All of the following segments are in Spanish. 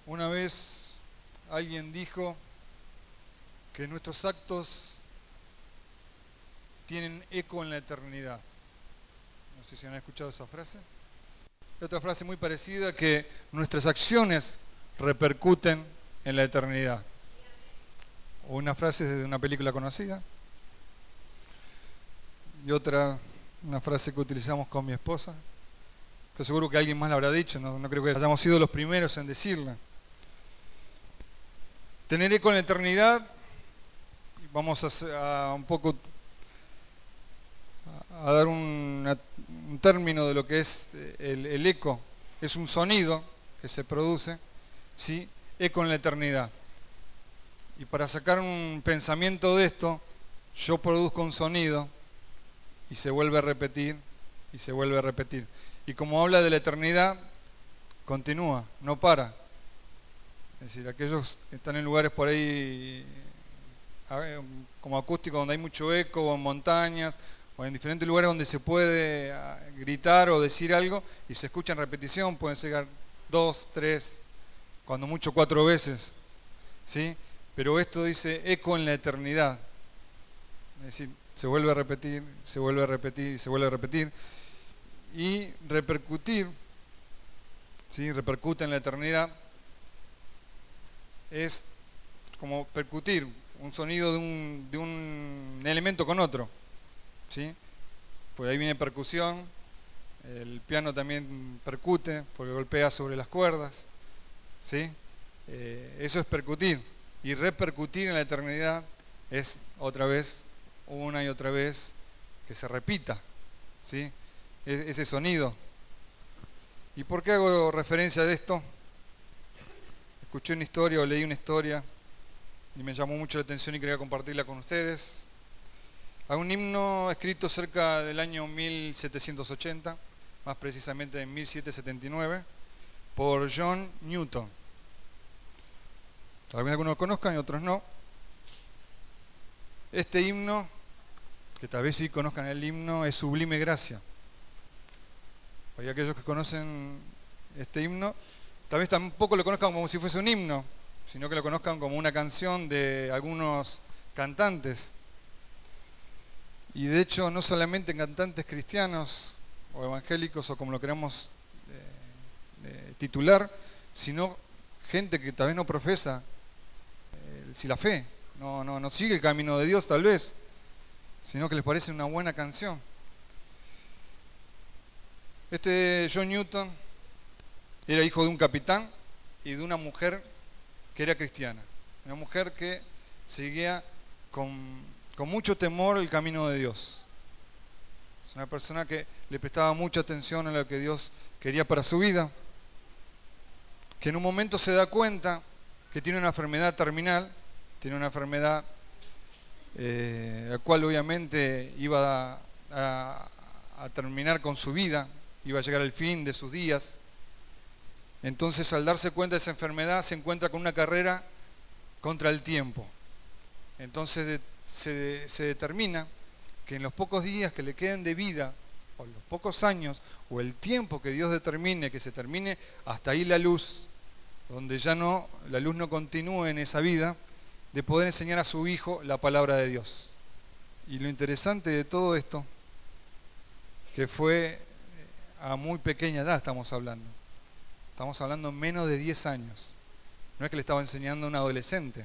Una vez alguien dijo que nuestros actos tienen eco en la eternidad. No sé si han escuchado esa frase. Hay otra frase muy parecida, que nuestras acciones repercuten en la eternidad. O una frase de una película conocida. Y otra, una frase que utilizamos con mi esposa, que seguro que alguien más la habrá dicho, no creo que hayamos sido los primeros en decirla. Tener eco en la eternidad, vamos a un poco a dar un término de lo que es el eco. Es un sonido que se produce, ¿sí? Eco en la eternidad. Y para sacar un pensamiento de esto, yo produzco un sonido y se vuelve a repetir y se vuelve a repetir. Y como habla de la eternidad, continúa, no para. Es decir, aquellos que están en lugares por ahí como acústicos donde hay mucho eco, o en montañas, o en diferentes lugares donde se puede gritar o decir algo y se escucha en repetición, pueden llegar 2, 3, cuando mucho 4 veces, ¿sí? Pero esto dice eco en la eternidad. Es decir, se vuelve a repetir, se vuelve a repetir y se vuelve a repetir. Y repercutir, ¿sí? Repercute en la eternidad. Es como percutir un sonido de un elemento con otro, ¿sí? Pues ahí viene percusión, el piano también percute porque golpea sobre las cuerdas, ¿sí? Eso es percutir. Y repercutir en la eternidad es otra vez, una y otra vez, que se repita, ¿sí? Ese sonido. ¿Y por qué hago referencia a esto? Escuché una historia o leí una historia y me llamó mucho la atención y quería compartirla con ustedes. Hay un himno escrito cerca del año 1780, más precisamente en 1779, por John Newton. Tal vez algunos lo conozcan y otros no. Este himno, que tal vez sí conozcan el himno, es Sublime Gracia. Hay aquellos que conocen este himno, tal vez tampoco lo conozcan como si fuese un himno, sino que lo conozcan como una canción de algunos cantantes. Y de hecho, no solamente cantantes cristianos o evangélicos o como lo queramos titular, sino gente que tal vez no profesa la fe, no sigue el camino de Dios tal vez, sino que les parece una buena canción. Este John Newton era hijo de un capitán y de una mujer que era cristiana. Una mujer que seguía con mucho temor el camino de Dios. Es una persona que le prestaba mucha atención a lo que Dios quería para su vida. Que en un momento se da cuenta que tiene una enfermedad terminal, tiene una enfermedad la cual obviamente iba a terminar con su vida, iba a llegar al fin de sus días. Entonces, al darse cuenta de esa enfermedad, se encuentra con una carrera contra el tiempo. Entonces se determina que en los pocos días que le queden de vida, o los pocos años, o el tiempo que Dios determine, que se termine hasta ahí la luz, donde ya la luz no continúe en esa vida, de poder enseñar a su hijo la palabra de Dios. Y lo interesante de todo esto, que fue a muy pequeña edad estamos hablando menos de 10 años, no es que le estaba enseñando a un adolescente.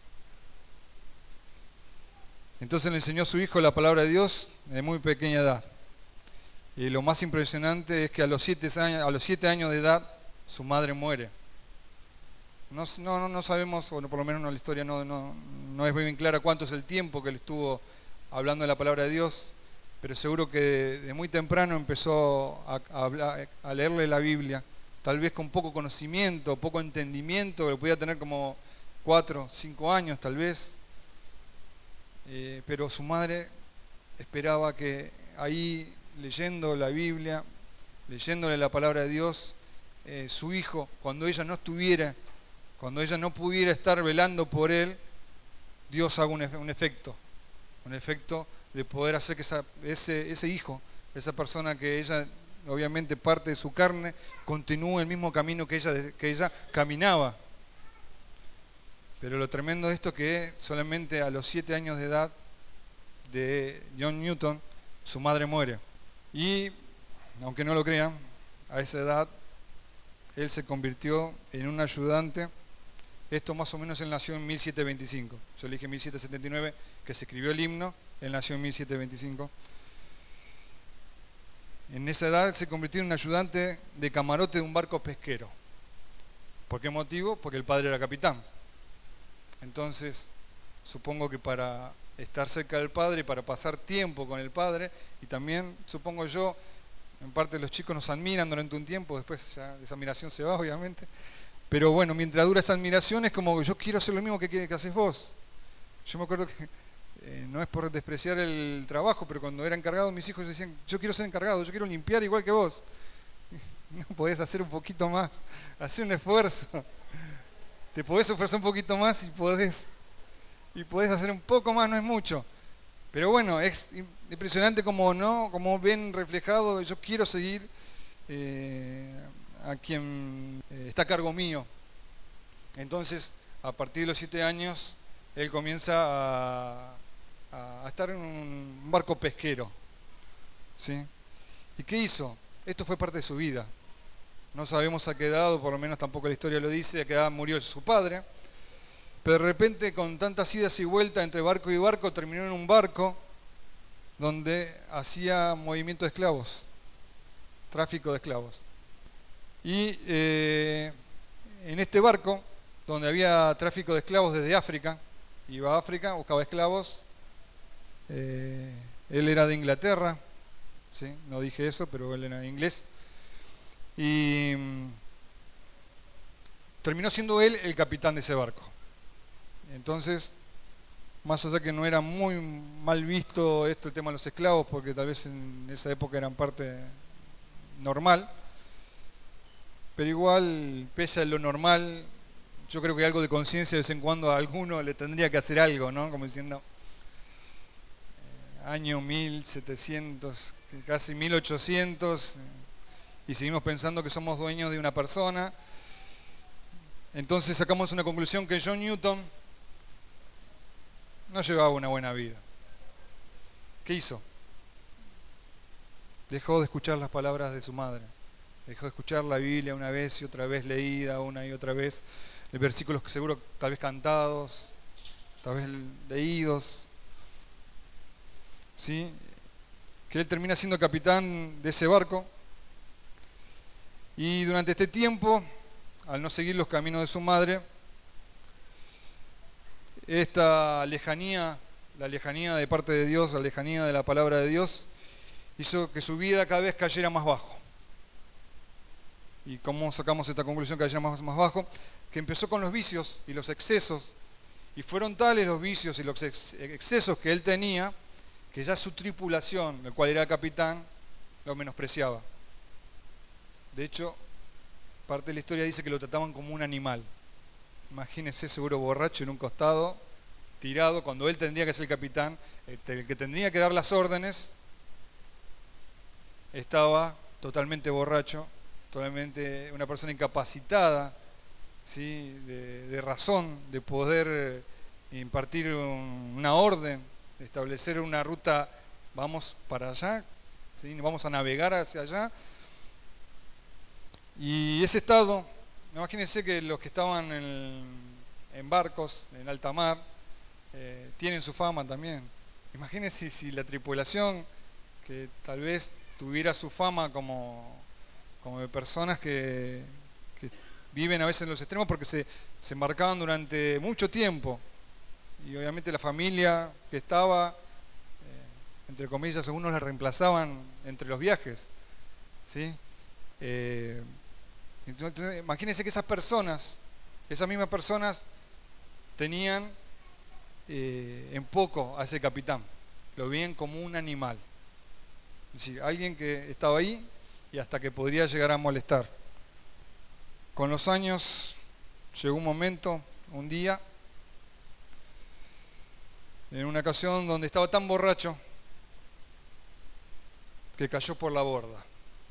Entonces le enseñó a su hijo la palabra de Dios de muy pequeña edad. Y lo más impresionante es que a los 7 años de edad su madre muere. No sabemos, o por lo menos la historia no es bien clara cuánto es el tiempo que él estuvo hablando de la palabra de Dios, pero seguro que de muy temprano empezó a leerle la Biblia, tal vez con poco conocimiento, poco entendimiento, que lo podía tener como 4, 5 años tal vez, pero su madre esperaba que ahí, leyendo la Biblia, leyéndole la palabra de Dios, su hijo, cuando ella no pudiera estar velando por él, Dios haga un efecto de poder hacer que ese hijo, esa persona que ella, obviamente parte de su carne, continúe el mismo camino que ella caminaba. Pero lo tremendo de esto es que solamente a los 7 años de edad de John Newton, su madre muere. Y, aunque no lo crean, a esa edad él se convirtió en un ayudante. Esto más o menos él nació en 1725. Yo le dije 1779 que se escribió el himno, él nació en 1725. En esa edad se convirtió en un ayudante de camarote de un barco pesquero. ¿Por qué motivo? Porque el padre era capitán. Entonces, supongo que para estar cerca del padre y para pasar tiempo con el padre, y también, supongo yo, en parte los chicos nos admiran durante un tiempo, después ya esa admiración se va, obviamente. Pero bueno, mientras dura esa admiración es como que yo quiero hacer lo mismo que haces vos. Yo me acuerdo que, no es por despreciar el trabajo, pero cuando era encargado mis hijos decían, yo quiero ser encargado, yo quiero limpiar igual que vos. No podés hacer un poquito más, hacer un esfuerzo. Te podés esforzar un poquito más y podés hacer un poco más, no es mucho. Pero bueno, es impresionante como ven reflejado, yo quiero seguir a quien está a cargo mío. Entonces, a partir de los 7 años, él comienza a estar en un barco pesquero. ¿Sí? ¿Y qué hizo? Esto fue parte de su vida. No sabemos a qué edad, por lo menos tampoco la historia lo dice, a qué edad murió su padre. Pero de repente, con tantas idas y vueltas entre barco y barco, terminó en un barco donde hacía movimiento de esclavos, tráfico de esclavos. Y en este barco, donde había tráfico de esclavos desde África, iba a África, buscaba esclavos. Él era de Inglaterra, ¿sí? No dije eso, pero él era inglés. Y terminó siendo él el capitán de ese barco. Entonces, más allá que no era muy mal visto el tema de los esclavos, porque tal vez en esa época eran parte normal, pero igual, pese a lo normal, yo creo que algo de conciencia de vez en cuando a alguno le tendría que hacer algo, ¿no? Como diciendo, año 1700, casi 1800, y seguimos pensando que somos dueños de una persona. Entonces sacamos una conclusión que John Newton no llevaba una buena vida. ¿Qué hizo? Dejó de escuchar las palabras de su madre. Dejó de escuchar la Biblia una vez y otra vez leída, una y otra vez. Versículos que seguro tal vez cantados, tal vez leídos. ¿Sí? Que él termina siendo capitán de ese barco. Y durante este tiempo, al no seguir los caminos de su madre, esta lejanía, la lejanía de parte de Dios, la lejanía de la palabra de Dios, hizo que su vida cada vez cayera más bajo. ¿Y cómo sacamos esta conclusión que cayera más bajo? Que empezó con los vicios y los excesos, y fueron tales los vicios y los excesos que él tenía, que ya su tripulación, el cual era el capitán, lo menospreciaba. De hecho, parte de la historia dice que lo trataban como un animal. Imagínense, seguro borracho en un costado, tirado, cuando él tendría que ser el capitán, el que tendría que dar las órdenes, estaba totalmente borracho, totalmente una persona incapacitada, ¿sí? de razón, de poder impartir una orden, de establecer una ruta, vamos para allá, ¿sí? Vamos a navegar hacia allá. Y ese estado, imagínense que los que estaban en barcos, en alta mar, tienen su fama también. Imagínense si la tripulación, que tal vez tuviera su fama como de personas que viven a veces en los extremos porque se embarcaban durante mucho tiempo. Y obviamente la familia que estaba, entre comillas, algunos la reemplazaban entre los viajes, ¿sí? Entonces, imagínense que esas mismas personas, tenían en poco a ese capitán. Lo veían como un animal. Es decir, alguien que estaba ahí y hasta que podría llegar a molestar. Con los años llegó un momento, un día, en una ocasión donde estaba tan borracho que cayó por la borda.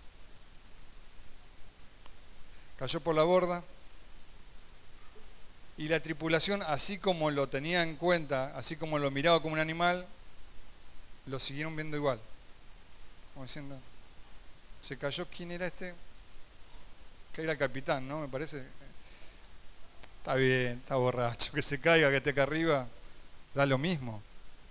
Cayó por la borda Y la tripulación, así como lo tenía en cuenta, así como lo miraba como un animal, lo siguieron viendo igual. Como diciendo, se cayó, ¿quién era este? Que era el capitán, ¿no? Me parece. Está bien, está borracho, que se caiga, que esté acá arriba, da lo mismo.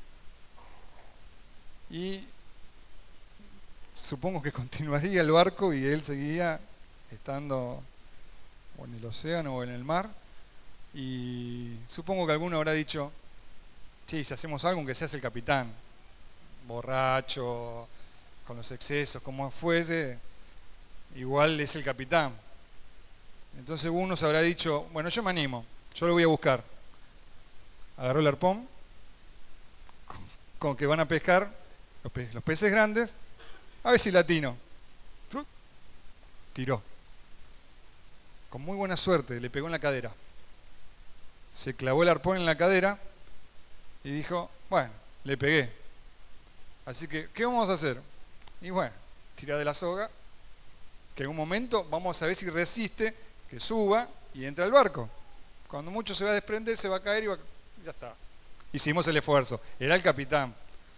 Y supongo que continuaría el barco y él seguía estando o en el océano o en el mar. Y supongo que alguno habrá dicho, sí, si hacemos algo, aunque seas el capitán, borracho, con los excesos, como fuese, igual es el capitán. Entonces uno se habrá dicho, bueno, yo me animo, yo lo voy a buscar. Agarró el arpón, con que van a pescar los peces grandes, a ver si latino. Tiró. Con muy buena suerte, le pegó en la cadera. Se clavó el arpón en la cadera y dijo, bueno, le pegué. Así que, ¿qué vamos a hacer? Y bueno, tira de la soga, que en un momento vamos a ver si resiste, que suba y entra al barco. Cuando mucho se va a desprender, se va a caer y ya está. Hicimos el esfuerzo. Era el capitán.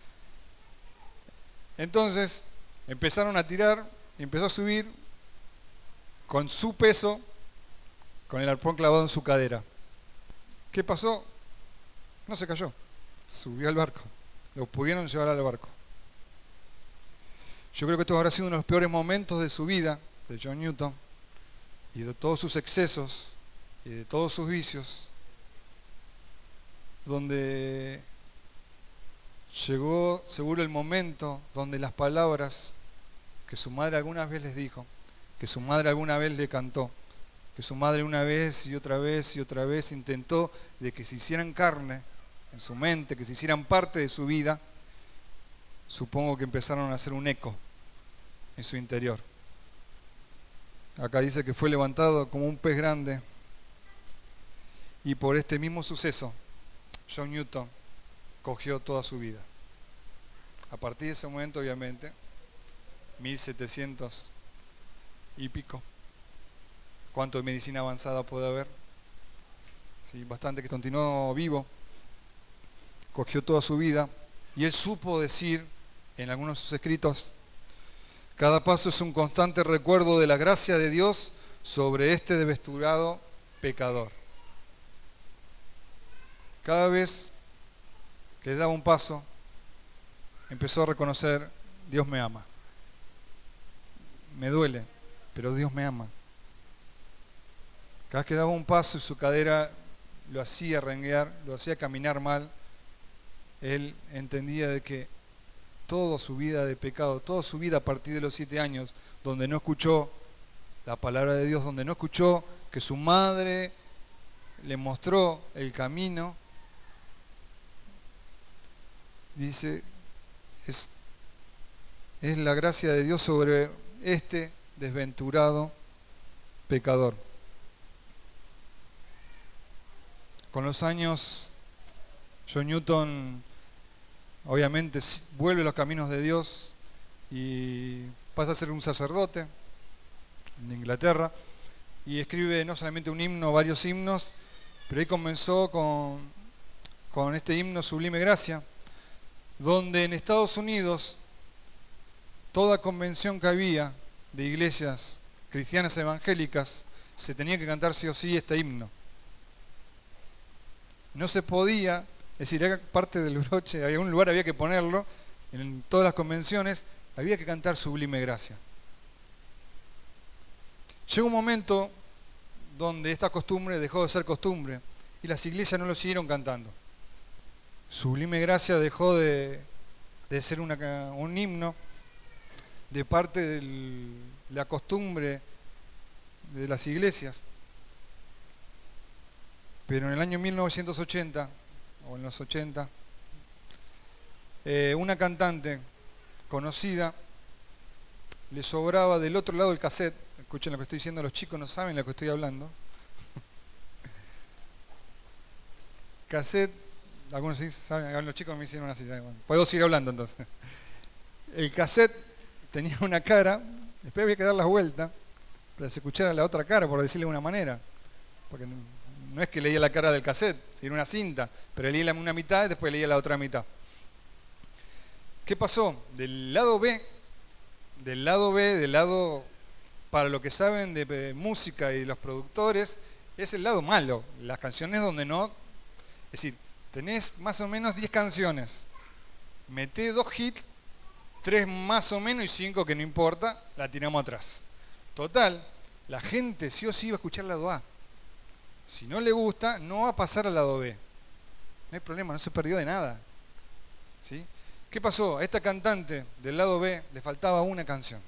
Entonces, empezaron a tirar, y empezó a subir con su peso, con el arpón clavado en su cadera. ¿Qué pasó? No se cayó. Subió al barco. Lo pudieron llevar al barco. Yo creo que esto habrá sido uno de los peores momentos de su vida, de John Newton, y de todos sus excesos, y de todos sus vicios, donde llegó seguro el momento donde las palabras que su madre alguna vez les dijo, que su madre alguna vez le cantó, que su madre una vez y otra vez y otra vez intentó de que se hicieran carne en su mente, que se hicieran parte de su vida, supongo que empezaron a hacer un eco en su interior. Acá dice que fue levantado como un pez grande y por este mismo suceso John Newton cogió toda su vida. A partir de ese momento, obviamente, 1700 y pico, ¿cuánto de medicina avanzada puede haber? Sí, bastante, que continuó vivo, cogió toda su vida y él supo decir en algunos de sus escritos, cada paso es un constante recuerdo de la gracia de Dios sobre este desventurado pecador. Cada vez que daba un paso, empezó a reconocer, Dios me ama. Me duele, pero Dios me ama. Cada vez que daba un paso y su cadera lo hacía renguear, lo hacía caminar mal, él entendía de que toda su vida de pecado, toda su vida a partir de los 7 años, donde no escuchó la palabra de Dios, donde no escuchó que su madre le mostró el camino, dice, es la gracia de Dios sobre este desventurado pecador. Con los años, John Newton obviamente vuelve a los caminos de Dios y pasa a ser un sacerdote en Inglaterra y escribe no solamente un himno, varios himnos, pero ahí comenzó con este himno Sublime Gracia, donde en Estados Unidos toda convención que había de iglesias cristianas evangélicas se tenía que cantar sí o sí este himno. No se podía, es decir, era parte del broche, había un lugar, había que ponerlo, en todas las convenciones había que cantar Sublime Gracia. Llegó un momento donde esta costumbre dejó de ser costumbre y las iglesias no lo siguieron cantando. Sublime Gracia dejó de ser un himno de parte de la costumbre de las iglesias. Pero en el año 1980, o en los 80, una cantante conocida le sobraba del otro lado del cassette. Escuchen lo que estoy diciendo, los chicos no saben lo que estoy hablando. Cassette, algunos sí saben, los chicos me hicieron así. Bueno, puedo seguir hablando entonces. El cassette tenía una cara, después había que dar la vuelta para que se escuchara la otra cara, por decirle de una manera. porque no es que leía la cara del cassette, era una cinta, pero leía una mitad y después leía la otra mitad. ¿Qué pasó? Del lado B, para lo que saben de música y los productores, es el lado malo, las canciones donde no, es decir, tenés más o menos 10 canciones, meté 2 hits, 3 más o menos y 5 que no importa, la tiramos atrás. Total, la gente sí o sí va a escuchar el lado A. Si no le gusta, no va a pasar al lado B. No hay problema, no se perdió de nada. ¿Sí? ¿Qué pasó? A esta cantante del lado B le faltaba una canción.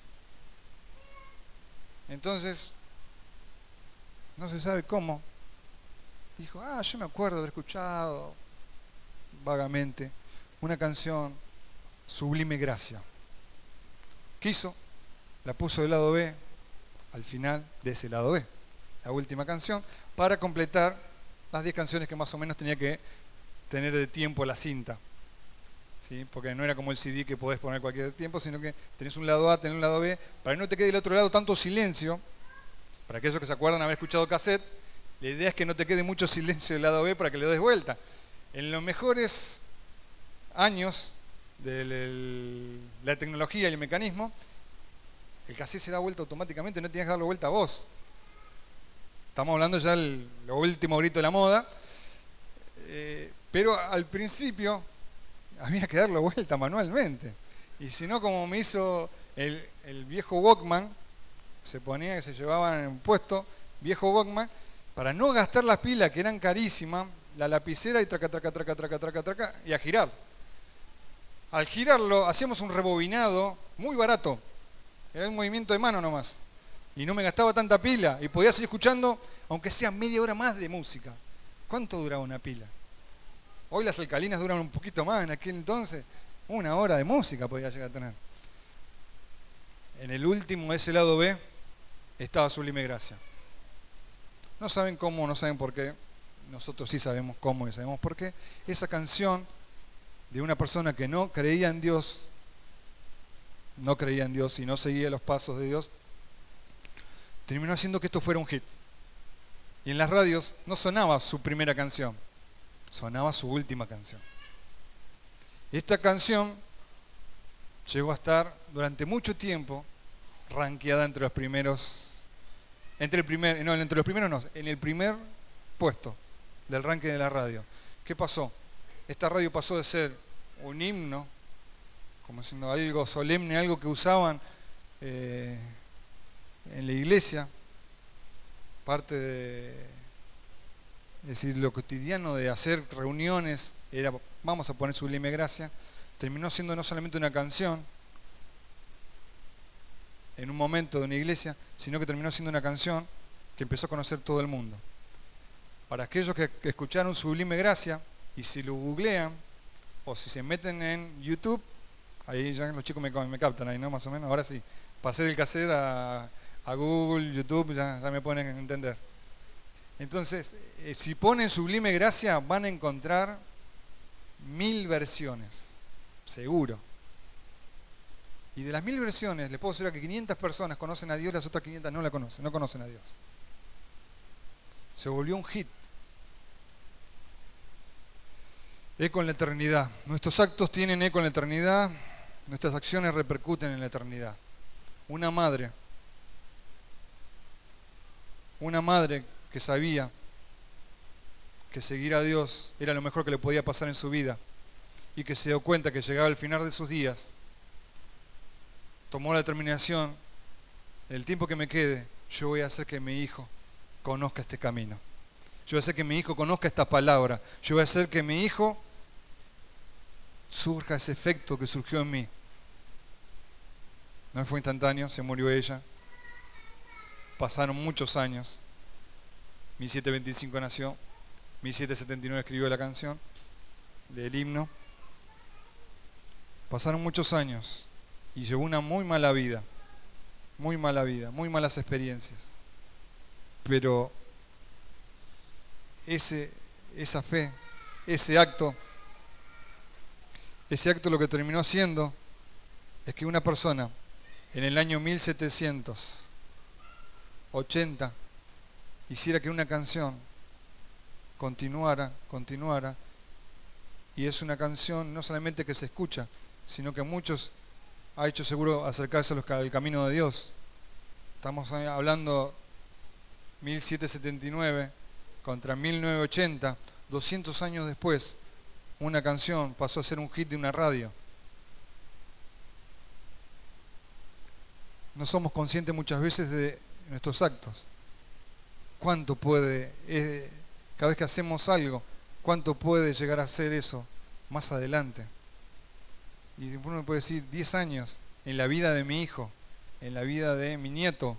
Entonces, no se sabe cómo. Dijo, yo me acuerdo de haber escuchado vagamente una canción, Sublime Gracia. ¿Qué hizo? La puso del lado B al final de ese lado B, la última canción, para completar las 10 canciones que más o menos tenía que tener de tiempo la cinta. ¿Sí? Porque no era como el CD que podés poner cualquier tiempo, sino que tenés un lado A, tenés un lado B, para que no te quede del otro lado tanto silencio. Para aquellos que se acuerdan haber escuchado cassette, la idea es que no te quede mucho silencio del lado B para que le des vuelta. En los mejores años de la tecnología y el mecanismo, el cassette se da vuelta automáticamente, no tienes que darle vuelta a vos. Estamos hablando ya del último grito de la moda, pero al principio había que darle vuelta manualmente. Y si no, como me hizo el viejo Walkman, se ponía que se llevaban en un puesto, viejo Walkman, para no gastar las pilas que eran carísimas, la lapicera y traca, traca, traca, traca, traca, traca, y a girar. Al girarlo hacíamos un rebobinado muy barato, era un movimiento de mano nomás, y no me gastaba tanta pila, y podía seguir escuchando, aunque sea media hora más de música. ¿Cuánto duraba una pila? Hoy las alcalinas duran un poquito más, en aquel entonces, 1 hora de música podía llegar a tener. En el último, ese lado B, estaba Sublime Gracia. No saben cómo, no saben por qué. Nosotros sí sabemos cómo y sabemos por qué. Esa canción de una persona que no creía en Dios y no seguía los pasos de Dios, terminó haciendo que esto fuera un hit. Y en las radios no sonaba su primera canción, sonaba su última canción. Esta canción llegó a estar durante mucho tiempo rankeada entre los primeros, en el primer puesto del ranking de la radio. ¿Qué pasó? Esta radio pasó de ser un himno, como siendo algo solemne, algo que usaban en la iglesia, parte de, es decir, lo cotidiano de hacer reuniones, era vamos a poner Sublime Gracia, terminó siendo no solamente una canción en un momento de una iglesia, sino que terminó siendo una canción que empezó a conocer todo el mundo. Para aquellos que escucharon Sublime Gracia, y si lo googlean, o si se meten en YouTube, ahí ya los chicos me captan ahí, ¿no? Más o menos, ahora sí. Pasé del cassette a Google, YouTube, ya me pueden entender. Entonces, si ponen Sublime Gracia, van a encontrar 1000 versiones, seguro. Y de las 1000 versiones, les puedo asegurar que 500 personas conocen a Dios, las otras 500 no la conocen, no conocen a Dios. Se volvió un hit. Eco en la eternidad. Nuestros actos tienen eco en la eternidad, nuestras acciones repercuten en la eternidad. Una madre que sabía que seguir a Dios era lo mejor que le podía pasar en su vida y que se dio cuenta que llegaba al final de sus días, tomó la determinación, el tiempo que me quede, yo voy a hacer que mi hijo conozca este camino. Yo voy a hacer que mi hijo conozca esta palabra. Yo voy a hacer que mi hijo surja ese efecto que surgió en mí. No fue instantáneo, se murió ella. Pasaron muchos años. 1725 nació. 1779 escribió la canción del himno. Pasaron muchos años y llevó una muy mala vida, muy malas experiencias. Pero esa fe, ese acto lo que terminó haciendo es que una persona en el año 1780 hiciera que una canción continuara, y es una canción no solamente que se escucha, sino que a muchos ha hecho seguro acercarse al camino de Dios. Estamos hablando 1779 contra 1980, 200 años después, una canción pasó a ser un hit de una radio. No somos conscientes muchas veces de nuestros actos. ¿Cuánto puede, cada vez que hacemos algo, cuánto puede llegar a ser eso más adelante? Y uno puede decir 10 años en la vida de mi hijo, en la vida de mi nieto,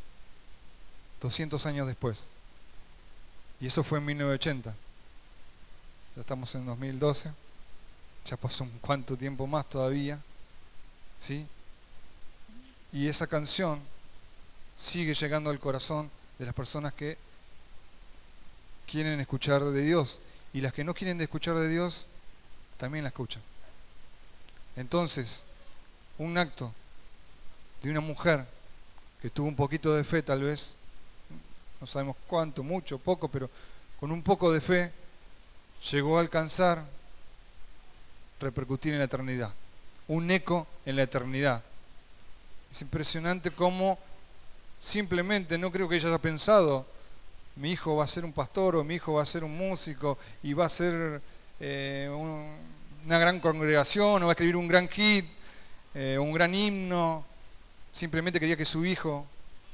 200 años después. Y eso fue en 1980. Ya estamos en 2012. Ya pasó un cuánto tiempo más todavía. ¿Sí? Y esa canción sigue llegando al corazón de las personas que quieren escuchar de Dios. Y las que no quieren escuchar de Dios, también la escuchan. Entonces, un acto de una mujer que tuvo un poquito de fe tal vez, no sabemos cuánto, mucho, poco, pero con un poco de fe llegó a alcanzar repercutir en la eternidad, un eco en la eternidad. Es impresionante cómo simplemente, no creo que ella haya pensado, mi hijo va a ser un pastor o mi hijo va a ser un músico y va a ser una gran congregación o va a escribir un gran hit, un gran himno. Simplemente quería que su hijo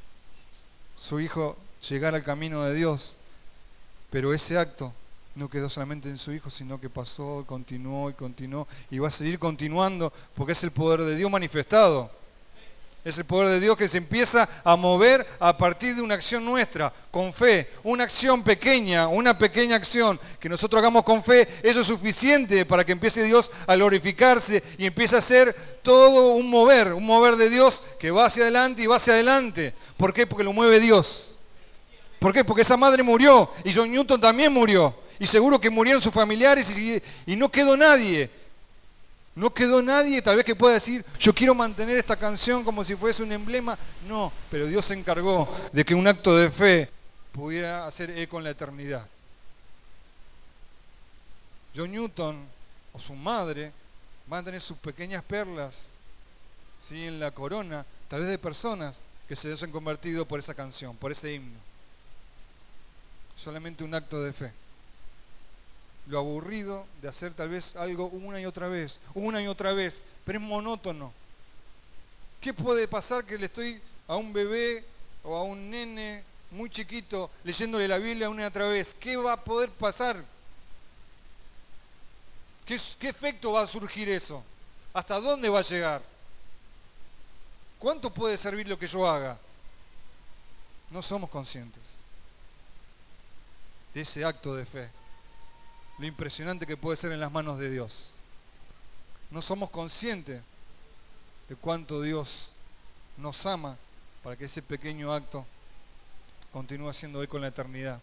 llegara al camino de Dios, pero ese acto no quedó solamente en su hijo, sino que pasó, continuó y va a seguir continuando, porque es el poder de Dios manifestado. Es el poder de Dios que se empieza a mover a partir de una acción nuestra, con fe. Una acción pequeña, una pequeña acción que nosotros hagamos con fe, eso es suficiente para que empiece Dios a glorificarse y empiece a ser todo un mover de Dios que va hacia adelante y va hacia adelante. ¿Por qué? Porque lo mueve Dios. ¿Por qué? Porque esa madre murió y John Newton también murió. Y seguro que murieron sus familiares y no quedó nadie. No quedó nadie tal vez que pueda decir, yo quiero mantener esta canción como si fuese un emblema. No, pero Dios se encargó de que un acto de fe pudiera hacer eco en la eternidad. John Newton o su madre van a tener sus pequeñas perlas, ¿sí?, en la corona, tal vez de personas que se hayan convertido por esa canción, por ese himno. Solamente un acto de fe. Lo aburrido de hacer tal vez algo una y otra vez, pero es monótono. ¿Qué puede pasar que le estoy a un bebé o a un nene muy chiquito leyéndole la Biblia una y otra vez? ¿Qué va a poder pasar? ¿Qué efecto va a surgir eso? ¿Hasta dónde va a llegar? ¿Cuánto puede servir lo que yo haga? No somos conscientes de ese acto de fe. Lo impresionante que puede ser en las manos de Dios. No somos conscientes de cuánto Dios nos ama para que ese pequeño acto continúe siendo eco en la eternidad.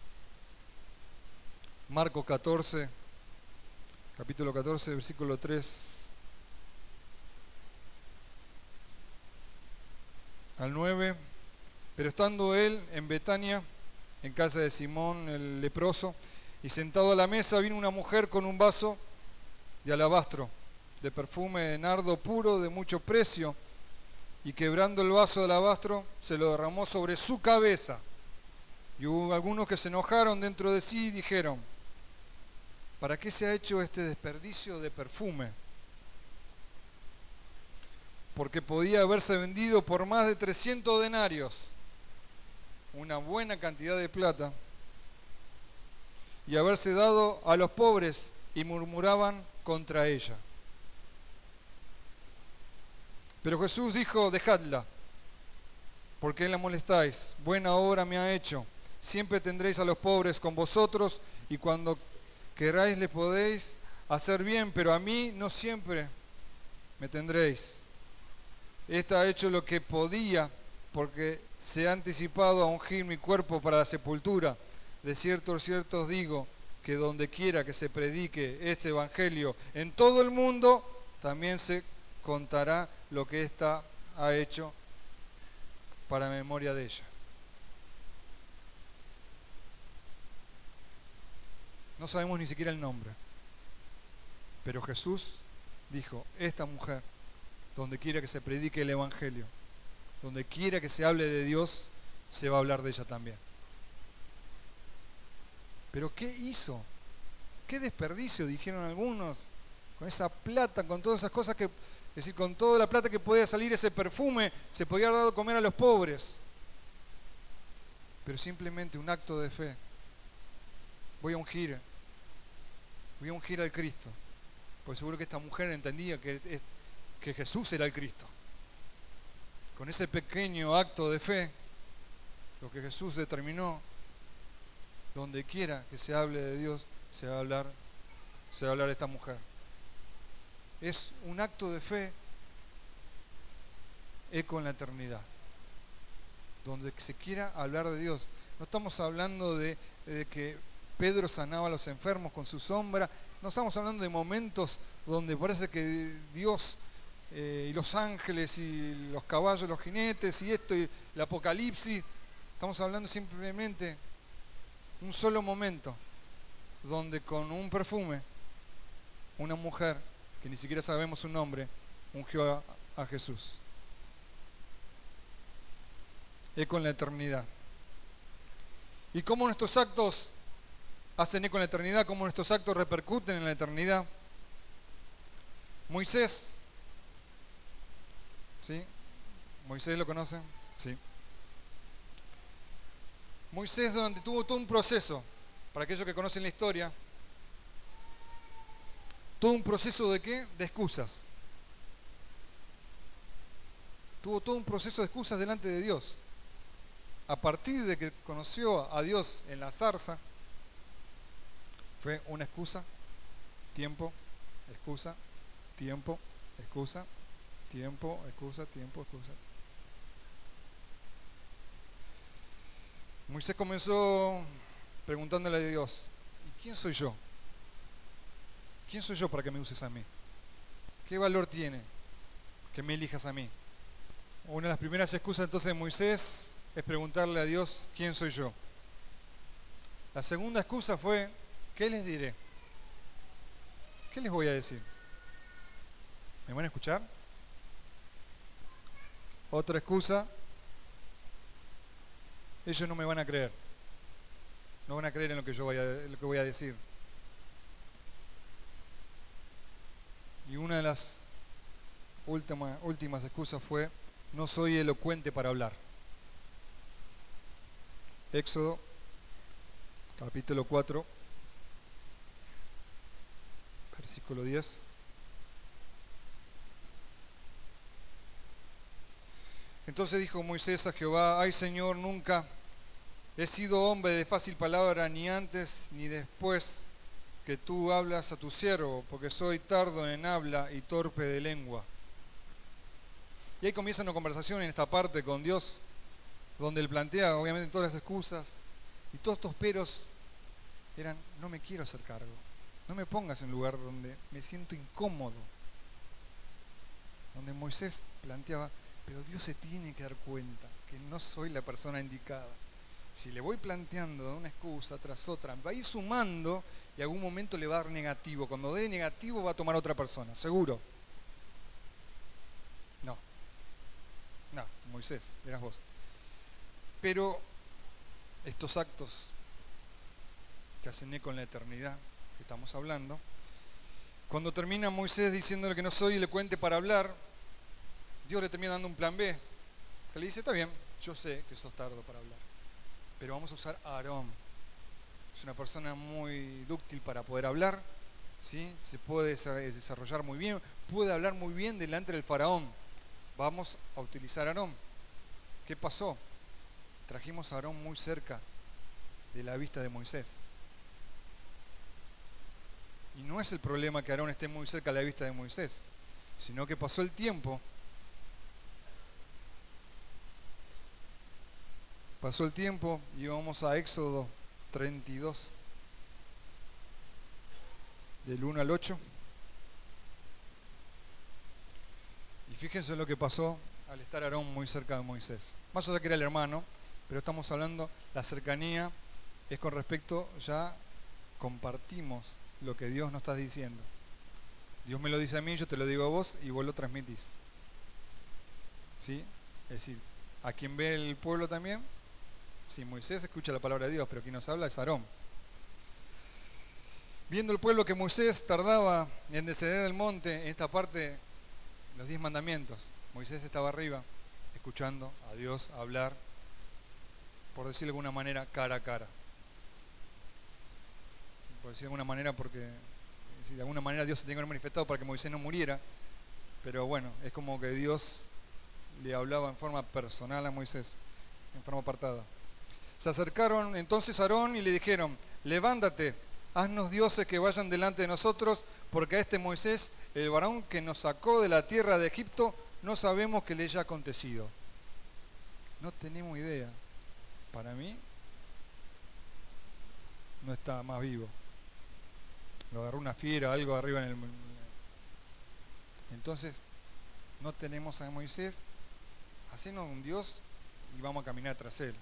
Marcos 14, capítulo 14, versículo 3 al 9. Pero estando él en Betania, en casa de Simón el leproso, y sentado a la mesa vino una mujer con un vaso de alabastro, de perfume de nardo puro de mucho precio, y quebrando el vaso de alabastro, se lo derramó sobre su cabeza. Y hubo algunos que se enojaron dentro de sí y dijeron, ¿para qué se ha hecho este desperdicio de perfume? Porque podía haberse vendido por más de 300 denarios, una buena cantidad de plata, y haberse dado a los pobres, y murmuraban contra ella. Pero Jesús dijo, dejadla, ¿por qué la molestáis? Buena obra me ha hecho. Siempre tendréis a los pobres con vosotros, y cuando queráis le podéis hacer bien, pero a mí no siempre me tendréis. Esta ha hecho lo que podía, porque se ha anticipado a ungir mi cuerpo para la sepultura. De cierto os digo, que donde quiera que se predique este evangelio en todo el mundo, también se contará lo que ésta ha hecho para memoria de ella. No sabemos ni siquiera el nombre. Pero Jesús dijo, esta mujer, donde quiera que se predique el Evangelio, donde quiera que se hable de Dios, se va a hablar de ella también. Pero ¿qué hizo? ¿Qué desperdicio? Dijeron algunos, con esa plata, con todas esas cosas que, es decir, con toda la plata que podía salir ese perfume, se podía haber dado a comer a los pobres. Pero simplemente un acto de fe. Voy a ungir al Cristo. Porque seguro que esta mujer entendía que Jesús era el Cristo. Con ese pequeño acto de fe, lo que Jesús determinó, donde quiera que se hable de Dios, se va a hablar de esta mujer. Es un acto de fe, eco en la eternidad. Donde se quiera hablar de Dios. No estamos hablando de que Pedro sanaba a los enfermos con su sombra. No estamos hablando de momentos donde parece que Dios y los ángeles y los caballos, los jinetes y esto y el apocalipsis. Estamos hablando simplemente un solo momento donde con un perfume una mujer que ni siquiera sabemos su nombre ungió a Jesús. Eco en la eternidad. ¿Y cómo nuestros actos hacen eco en la eternidad? ¿Cómo nuestros actos repercuten en la eternidad? Moisés, ¿sí? ¿Moisés lo conocen? Sí. Moisés, donde tuvo todo un proceso, para aquellos que conocen la historia, todo un proceso de ¿qué? De excusas. Tuvo todo un proceso de excusas delante de Dios. A partir de que conoció a Dios en la zarza, fue una excusa, tiempo, excusa, tiempo, excusa, tiempo, excusa, tiempo, excusa. Moisés comenzó preguntándole a Dios, ¿y quién soy yo? ¿Quién soy yo para que me uses a mí? ¿Qué valor tiene que me elijas a mí? Una de las primeras excusas entonces de Moisés es preguntarle a Dios, ¿quién soy yo? La segunda excusa fue, ¿qué les diré? ¿Qué les voy a decir? ¿Me van a escuchar? Otra excusa, ellos no me van a creer. No van a creer en lo que yo voy a decir. Y una de las últimas excusas fue, no soy elocuente para hablar. Éxodo, capítulo 4, versículo 10. Entonces dijo Moisés a Jehová, ay Señor, nunca he sido hombre de fácil palabra, ni antes ni después que tú hablas a tu siervo, porque soy tardo en habla y torpe de lengua. Y ahí comienza una conversación en esta parte con Dios, donde él plantea obviamente todas las excusas, y todos estos peros eran, no me quiero hacer cargo, no me pongas en un lugar donde me siento incómodo. Donde Moisés planteaba, pero Dios se tiene que dar cuenta que no soy la persona indicada. Si le voy planteando una excusa tras otra, va a ir sumando y en algún momento le va a dar negativo. Cuando dé negativo va a tomar otra persona, seguro. No, Moisés, eras vos. Pero estos actos que hacen eco en la eternidad, que estamos hablando, cuando termina Moisés diciéndole que no soy elocuente para hablar, Dios le termina dando un plan B, que le dice, está bien, yo sé que sos tardo para hablar, pero vamos a usar a Aarón. Es una persona muy dúctil para poder hablar, ¿sí? Se puede desarrollar muy bien, puede hablar muy bien delante del faraón. Vamos a utilizar a Aarón. ¿Qué pasó? Trajimos a Aarón muy cerca de la vista de Moisés. Y no es el problema que Aarón esté muy cerca de la vista de Moisés, sino que pasó el tiempo. Pasó el tiempo y vamos a Éxodo 32, del 1 al 8. Y fíjense lo que pasó al estar Aarón muy cerca de Moisés. Más allá que era el hermano, pero estamos hablando, la cercanía es con respecto ya compartimos lo que Dios nos está diciendo. Dios me lo dice a mí, yo te lo digo a vos y vos lo transmitís. ¿Sí? Es decir, a quien ve el pueblo también, sí, Moisés escucha la palabra de Dios, pero quien nos habla es Aarón. Viendo el pueblo que Moisés tardaba en descender del monte, en esta parte, los 10 mandamientos, Moisés estaba arriba, escuchando a Dios hablar, por decirlo de alguna manera, cara a cara. Por decirlo de alguna manera, porque si de alguna manera Dios se tenía que haber manifestado para que Moisés no muriera, pero bueno, es como que Dios le hablaba en forma personal a Moisés, en forma apartada. Se acercaron entonces a Aarón y le dijeron: levántate, haznos dioses que vayan delante de nosotros, porque a este Moisés, el varón que nos sacó de la tierra de Egipto, no sabemos qué le haya acontecido. No tenemos idea. Para mí, no está más vivo. Lo agarró una fiera, algo arriba en el... Entonces, no tenemos a Moisés, hacenos un Dios y vamos a caminar tras él.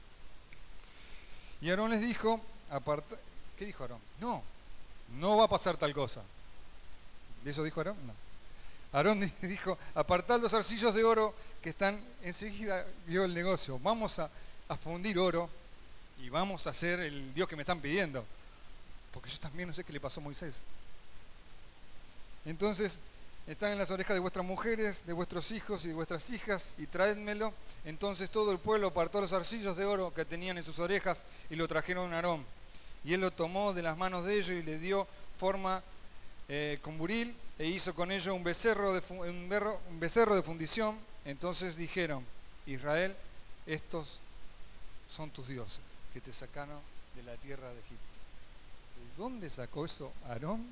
Y Aarón les dijo, ¿qué dijo Aarón? No va a pasar tal cosa. ¿De eso dijo Aarón? No. Aarón dijo, apartad los zarcillos de oro que están, enseguida vio el negocio, vamos a fundir oro y vamos a hacer el Dios que me están pidiendo. Porque yo también no sé qué le pasó a Moisés. Entonces, están en las orejas de vuestras mujeres, de vuestros hijos y de vuestras hijas, y traédmelo. Entonces todo el pueblo apartó los zarcillos de oro que tenían en sus orejas y lo trajeron a Aarón. Y él lo tomó de las manos de ellos y le dio forma con buril e hizo con ello un becerro de fundición. Entonces dijeron: Israel, estos son tus dioses que te sacaron de la tierra de Egipto. ¿De dónde sacó eso Aarón?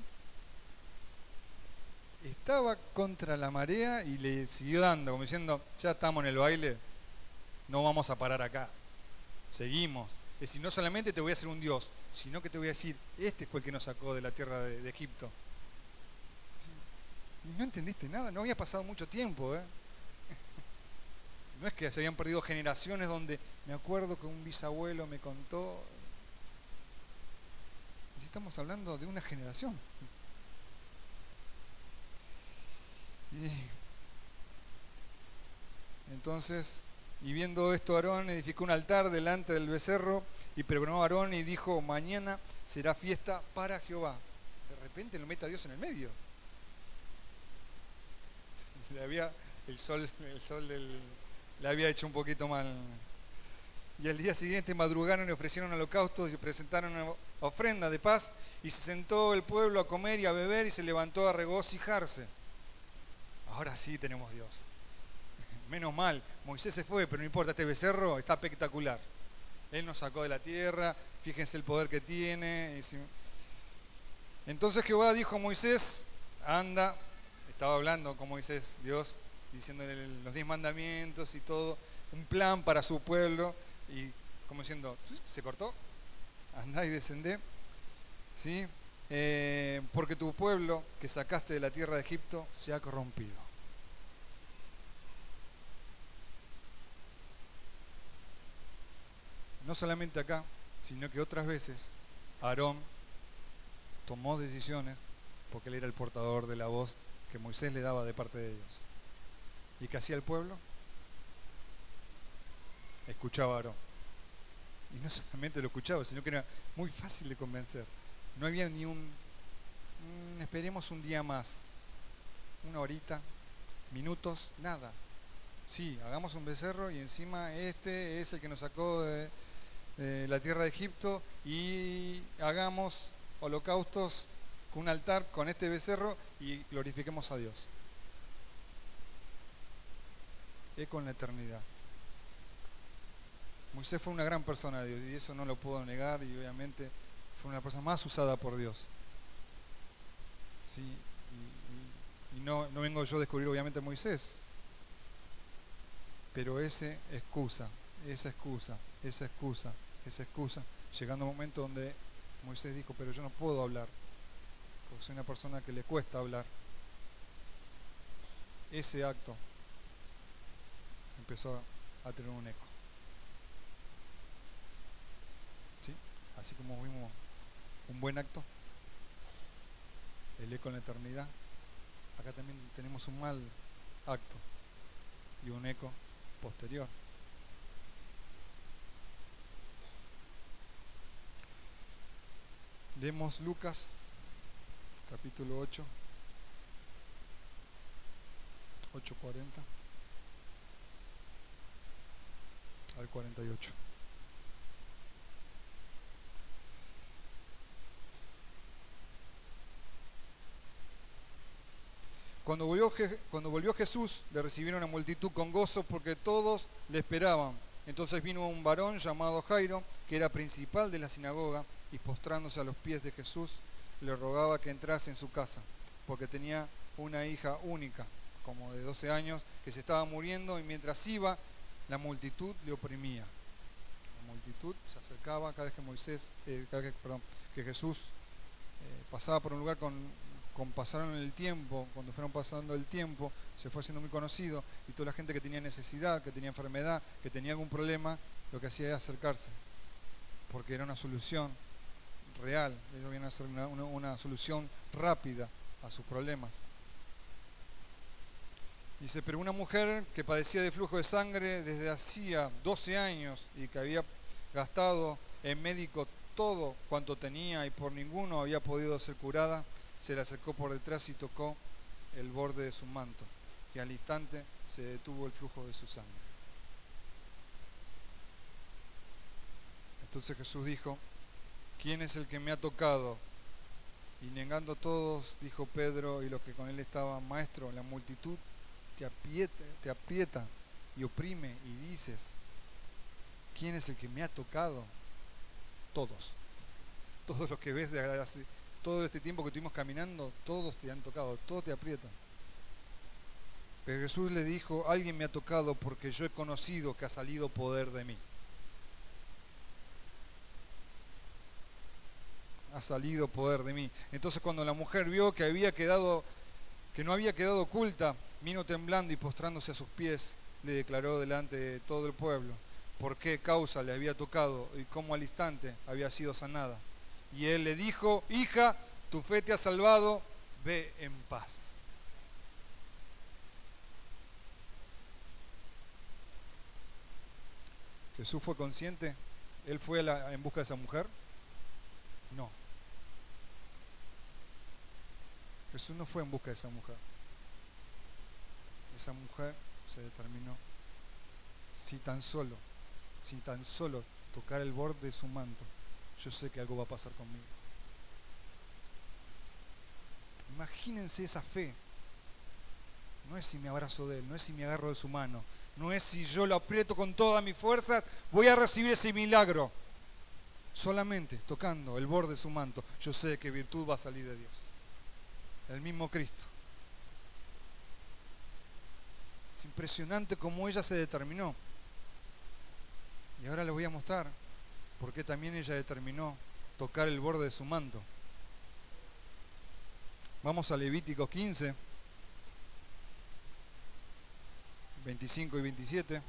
Estaba contra la marea y le siguió dando, como diciendo, ya estamos en el baile, no vamos a parar acá, seguimos. Es decir, no solamente te voy a hacer un Dios, sino que te voy a decir, este fue el que nos sacó de la tierra de Egipto. No entendiste nada, no había pasado mucho tiempo, ¿eh? No es que se habían perdido generaciones donde me acuerdo que un bisabuelo me contó. Estamos hablando de una generación. Y entonces, y viendo esto, Aarón edificó un altar delante del becerro y pregonó a Aarón y dijo: mañana será fiesta para Jehová. De repente lo mete a Dios en el medio. El sol le había hecho un poquito mal. Y al día siguiente madrugaron y ofrecieron holocaustos y presentaron una ofrenda de paz, y se sentó el pueblo a comer y a beber y se levantó a regocijarse. Ahora sí tenemos Dios. Menos mal, Moisés se fue, pero no importa, este becerro está espectacular. Él nos sacó de la tierra, fíjense el poder que tiene. Entonces Jehová dijo a Moisés: anda, estaba hablando con Moisés, Dios, diciéndole los 10 mandamientos y todo, un plan para su pueblo, y como diciendo, se cortó, andá y descendé, ¿sí? Porque tu pueblo que sacaste de la tierra de Egipto se ha corrompido. No solamente acá, sino que otras veces Aarón tomó decisiones porque él era el portador de la voz que Moisés le daba de parte de ellos. ¿Y qué hacía el pueblo? Escuchaba a Aarón. Y no solamente lo escuchaba, sino que era muy fácil de convencer. No había ni esperemos un día más, una horita, minutos, nada. Sí, hagamos un becerro y encima este es el que nos sacó de la tierra de Egipto, y hagamos holocaustos con un altar con este becerro y glorifiquemos a Dios. Es con la eternidad. Moisés fue una gran persona de Dios y eso no lo puedo negar, y obviamente fue una persona más usada por Dios. ¿Sí? Y no vengo yo a descubrir obviamente a Moisés, pero esa excusa, llegando a un momento donde Moisés dijo: pero yo no puedo hablar, porque soy una persona que le cuesta hablar. Ese acto empezó a tener un eco. ¿Sí? Así como vimos un buen acto, el eco en la eternidad. Acá también tenemos un mal acto y un eco posterior. Leemos Lucas, capítulo 8, 8:40 al 48. Cuando volvió Jesús, le recibieron una multitud con gozo porque todos le esperaban. Entonces vino un varón llamado Jairo, que era principal de la sinagoga, y postrándose a los pies de Jesús, le rogaba que entrase en su casa, porque tenía una hija única, como de 12 años, que se estaba muriendo, y mientras iba, la multitud le oprimía. La multitud se acercaba cada vez que Jesús pasaba por un lugar pasaron el tiempo, cuando fueron pasando el tiempo, se fue haciendo muy conocido, y toda la gente que tenía necesidad, que tenía enfermedad, que tenía algún problema, lo que hacía era acercarse, porque era una solución real, ellos vienen a hacer una solución rápida a sus problemas. Dice, pero una mujer que padecía de flujo de sangre desde hacía 12 años y que había gastado en médico todo cuanto tenía y por ninguno había podido ser curada, se le acercó por detrás y tocó el borde de su manto, y al instante se detuvo el flujo de su sangre. Entonces Jesús dijo, ¿quién es el que me ha tocado? Y negando todos, dijo Pedro y los que con él estaban, Maestro, la multitud te aprieta y oprime, y dices, ¿quién es el que me ha tocado? Todos los que ves de hace todo este tiempo que estuvimos caminando, todos te han tocado, todos te aprietan. Pero Jesús le dijo, alguien me ha tocado porque yo he conocido que ha salido poder de mí. Ha salido poder de mí. Entonces cuando la mujer vio que no había quedado oculta, vino temblando y postrándose a sus pies, le declaró delante de todo el pueblo por qué causa le había tocado y cómo al instante había sido sanada. Y él le dijo, hija, tu fe te ha salvado, ve en paz. ¿Jesús fue consciente? ¿Él fue en busca de esa mujer? No. Jesús no fue en busca de esa mujer. Esa mujer se determinó, sin tan solo tocar el borde de su manto, yo sé que algo va a pasar conmigo. Imagínense esa fe. No es si me abrazo de él, no es si me agarro de su mano, no es si yo lo aprieto con todas mis fuerzas, voy a recibir ese milagro. Solamente tocando el borde de su manto, yo sé que virtud va a salir de Dios. El mismo Cristo. Es impresionante cómo ella se determinó. Y ahora les voy a mostrar por qué también ella determinó tocar el borde de su manto. Vamos a Levítico 15, 25 y 27.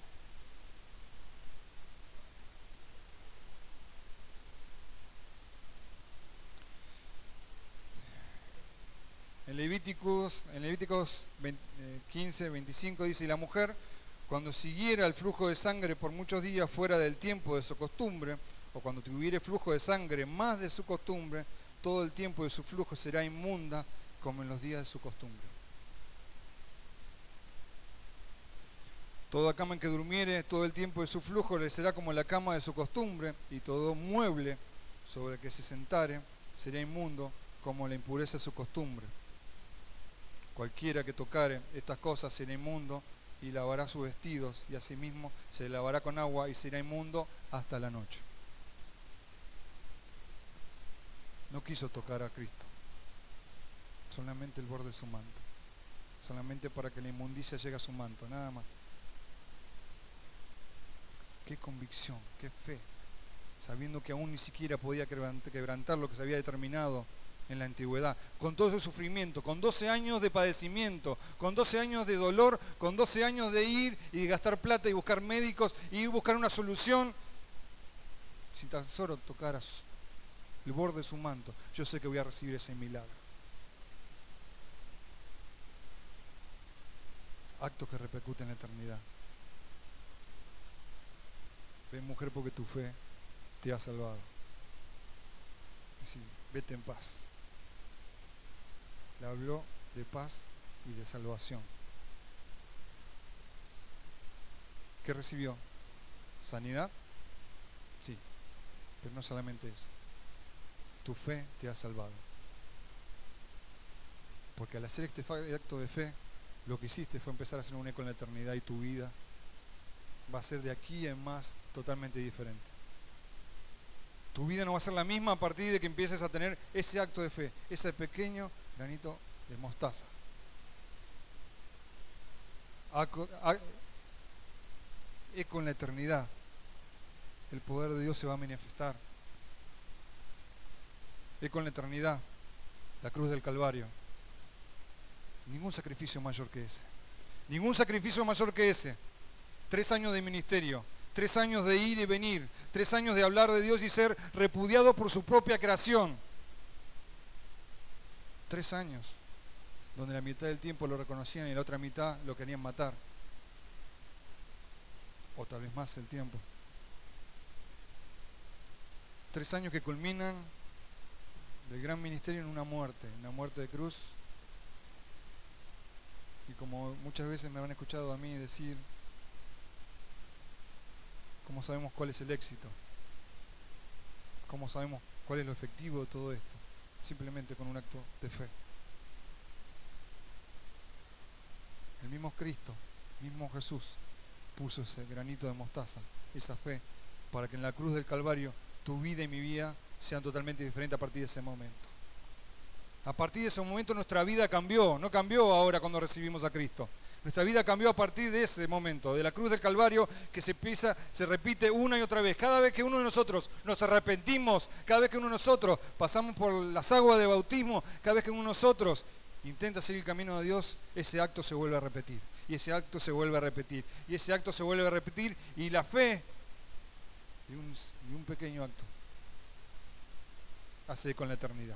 En Levíticos 15, 25 dice, y la mujer, cuando siguiera el flujo de sangre por muchos días fuera del tiempo de su costumbre, o cuando tuviere flujo de sangre más de su costumbre, todo el tiempo de su flujo será inmunda como en los días de su costumbre. Toda cama en que durmiere todo el tiempo de su flujo le será como la cama de su costumbre, y todo mueble sobre el que se sentare será inmundo como la impureza de su costumbre. Cualquiera que tocare estas cosas será inmundo y lavará sus vestidos, y asimismo se lavará con agua y será inmundo hasta la noche. No quiso tocar a Cristo, solamente el borde de su manto, solamente para que la inmundicia llegue a su manto, nada más. Qué convicción, qué fe, sabiendo que aún ni siquiera podía quebrantar lo que se había determinado en la antigüedad, con todo ese sufrimiento, con 12 años de padecimiento, con 12 años de dolor, con 12 años de ir y de gastar plata y buscar médicos y ir a buscar una solución, si tan solo tocara el borde de su manto, yo sé que voy a recibir ese milagro. Actos que repercuten en la eternidad. Ven, mujer, porque tu fe te ha salvado. Es decir, vete en paz. Le habló de paz y de salvación. ¿Qué recibió? ¿Sanidad? Sí, pero no solamente eso. Tu fe te ha salvado. Porque al hacer este acto de fe, lo que hiciste fue empezar a hacer un eco en la eternidad, y tu vida va a ser de aquí en más totalmente diferente. Tu vida no va a ser la misma a partir de que empieces a tener ese acto de fe, ese pequeño granito de mostaza. Eco en la eternidad. El poder de Dios se va a manifestar. Eco en la eternidad. La cruz del Calvario. Ningún sacrificio mayor que ese. Ningún sacrificio mayor que ese. 3 años de ministerio, 3 años de ir y venir, 3 años de hablar de Dios y ser repudiado por su propia creación. 3 años donde la mitad del tiempo lo reconocían y la otra mitad lo querían matar. O tal vez más el tiempo. 3 años que culminan del gran ministerio en una muerte de cruz. Y como muchas veces me han escuchado a mí decir, ¿cómo sabemos cuál es el éxito? ¿Cómo sabemos cuál es lo efectivo de todo esto? Simplemente con un acto de fe. El mismo Cristo, mismo Jesús, puso ese granito de mostaza, esa fe, para que en la cruz del Calvario tu vida y mi vida sean totalmente diferentes a partir de ese momento. A partir de ese momento nuestra vida cambió, no cambió ahora cuando recibimos a Cristo. Nuestra vida cambió a partir de ese momento, de la cruz del Calvario, que se repite una y otra vez. Cada vez que uno de nosotros nos arrepentimos, cada vez que uno de nosotros pasamos por las aguas de bautismo, cada vez que uno de nosotros intenta seguir el camino de Dios, ese acto se vuelve a repetir. Y ese acto se vuelve a repetir. Y ese acto se vuelve a repetir. Y la fe de un pequeño acto hace con la eternidad.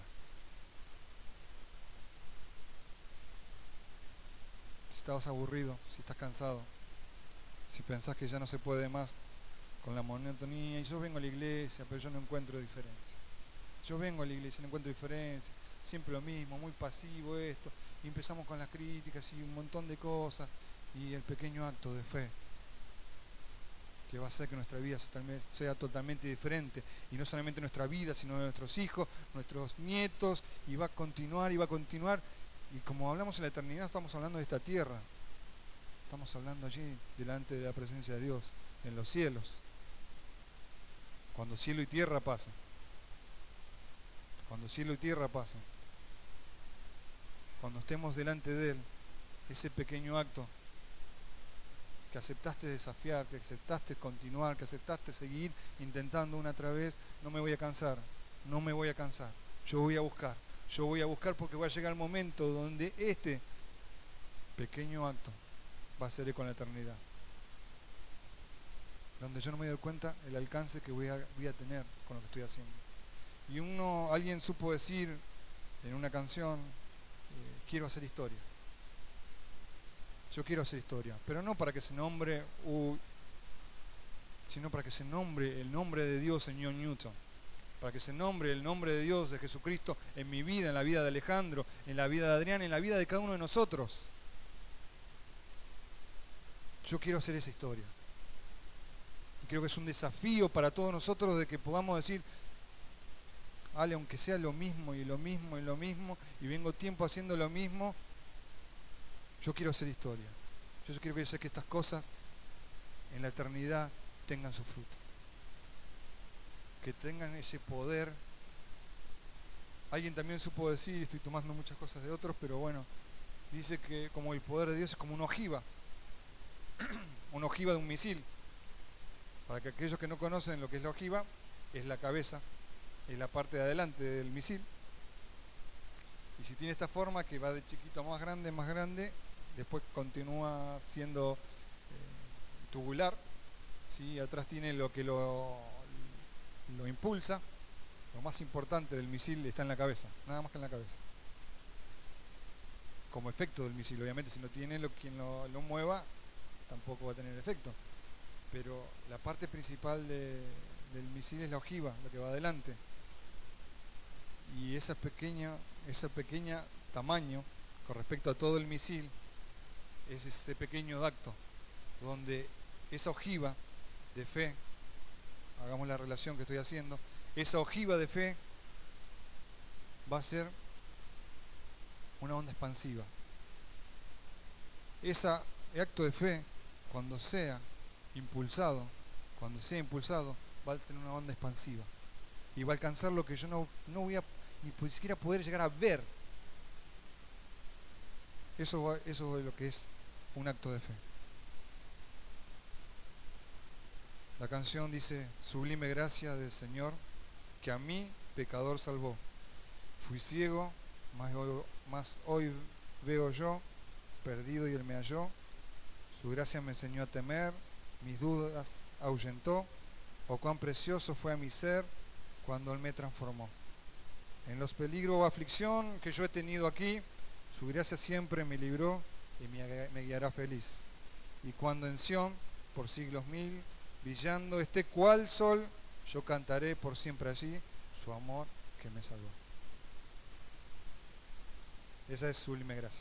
Si estás aburrido, si estás cansado, si pensás que ya no se puede más con la monotonía, y yo vengo a la iglesia, pero yo no encuentro diferencia. Yo vengo a la iglesia, no encuentro diferencia, siempre lo mismo, muy pasivo esto, y empezamos con las críticas y un montón de cosas, y el pequeño acto de fe que va a hacer que nuestra vida sea totalmente diferente, y no solamente nuestra vida, sino de nuestros hijos, nuestros nietos, y va a continuar, y como hablamos en la eternidad, estamos hablando de esta tierra, estamos hablando allí, delante de la presencia de Dios, en los cielos, cuando cielo y tierra pasen. Cuando cielo y tierra pasen, cuando estemos delante de Él, ese pequeño acto que aceptaste desafiar, que aceptaste continuar, que aceptaste seguir intentando una otra vez, no me voy a cansar, yo voy a buscar porque va a llegar el momento donde este pequeño acto va a ser con la eternidad, donde yo no me doy cuenta el alcance que voy a tener con lo que estoy haciendo. Y alguien supo decir en una canción, quiero hacer historia. Yo quiero hacer historia, pero no para que se nombre, sino para que se nombre el nombre de Dios en John Newton, para que se nombre el nombre de Dios, de Jesucristo, en mi vida, en la vida de Alejandro, en la vida de Adrián, en la vida de cada uno de nosotros. Yo quiero hacer esa historia. Y creo que es un desafío para todos nosotros de que podamos decir, Ale, aunque sea lo mismo y lo mismo y lo mismo, y vengo tiempo haciendo lo mismo, yo quiero hacer historia. Yo quiero hacer que estas cosas en la eternidad tengan su fruto. Que tengan ese poder. Alguien también supo decir, estoy tomando muchas cosas de otros, pero bueno, dice que como el poder de Dios es como una ojiva. Una ojiva de un misil. Para que aquellos que no conocen lo que es la ojiva, es la cabeza, es la parte de adelante del misil, y si tiene esta forma que va de chiquito a más grande, después continúa siendo tubular, ¿sí? Atrás tiene lo que lo impulsa, Lo más importante del misil está en la cabeza, nada más que en la cabeza. Como efecto del misil, obviamente si no tiene quien lo mueva, tampoco va a tener efecto. Pero la parte principal del misil es la ojiva, lo que va adelante. Y ese pequeño tamaño con respecto a todo el misil es ese pequeño dacto, donde esa ojiva de fe, hagamos la relación que estoy haciendo, esa ojiva de fe va a ser una onda expansiva. Ese acto de fe, cuando sea impulsado, va a tener una onda expansiva y va a alcanzar lo que yo no voy a ni siquiera poder llegar a ver. Eso es lo que es un acto de fe. La canción dice: sublime gracia del Señor, que a mí, pecador, salvó. Fui ciego, mas hoy veo yo, perdido y Él me halló. Su gracia me enseñó a temer, mis dudas ahuyentó. Oh, cuán precioso fue a mi ser cuando Él me transformó. En los peligros o aflicción que yo he tenido aquí, su gracia siempre me libró y me guiará feliz. Y cuando en Sión, por siglos mil, brillando esté cual sol, yo cantaré por siempre allí su amor que me salvó. Esa es sublime gracia.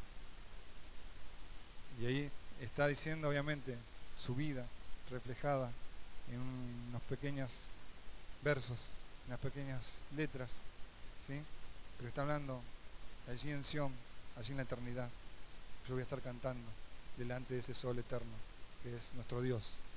Y ahí está diciendo obviamente su vida reflejada en unos pequeños versos, en unas pequeñas letras, ¿sí? Pero está hablando allí en Sión, allí en la eternidad. Yo voy a estar cantando delante de ese sol eterno que es nuestro Dios.